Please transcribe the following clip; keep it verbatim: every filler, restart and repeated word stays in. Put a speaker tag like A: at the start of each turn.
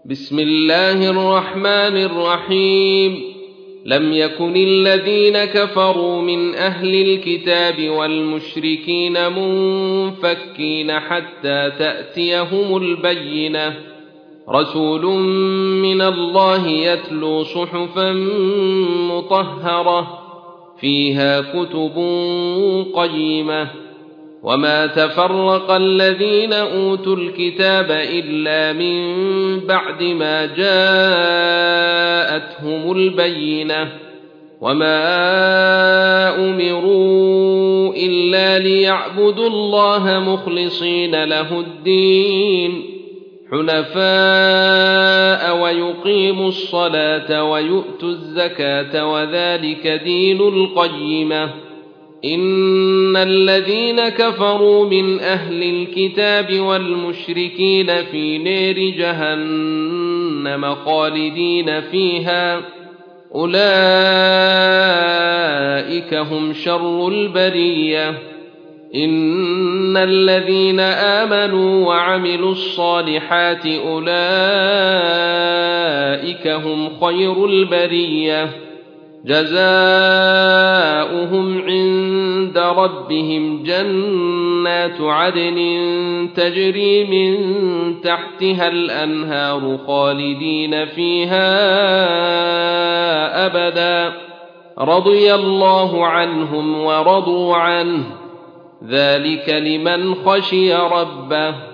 A: بسم الله الرحمن الرحيم لم يكن الذين كفروا من أهل الكتاب والمشركين منفكين حتى تأتيهم البينة رسول من الله يتلو صحفا مطهرة فيها كتب قيمة وما تفرق الذين أوتوا الكتاب إلا من بعد ما جاءتهم البينة وما أمروا إلا ليعبدوا الله مخلصين له الدين حنفاء ويقيموا الصلاة ويؤتوا الزكاة وذلك دين القيمة إن الذين كفروا من أهل الكتاب والمشركين في نار جهنم خالدين فيها أولئك هم شر البرية إن الذين آمنوا وعملوا الصالحات أولئك هم خير البرية جزاؤهم عند ربهم جنات عدن تجري من تحتها الأنهار خالدين فيها أبدا رضي الله عنهم ورضوا عنه ذلك لمن خشي ربه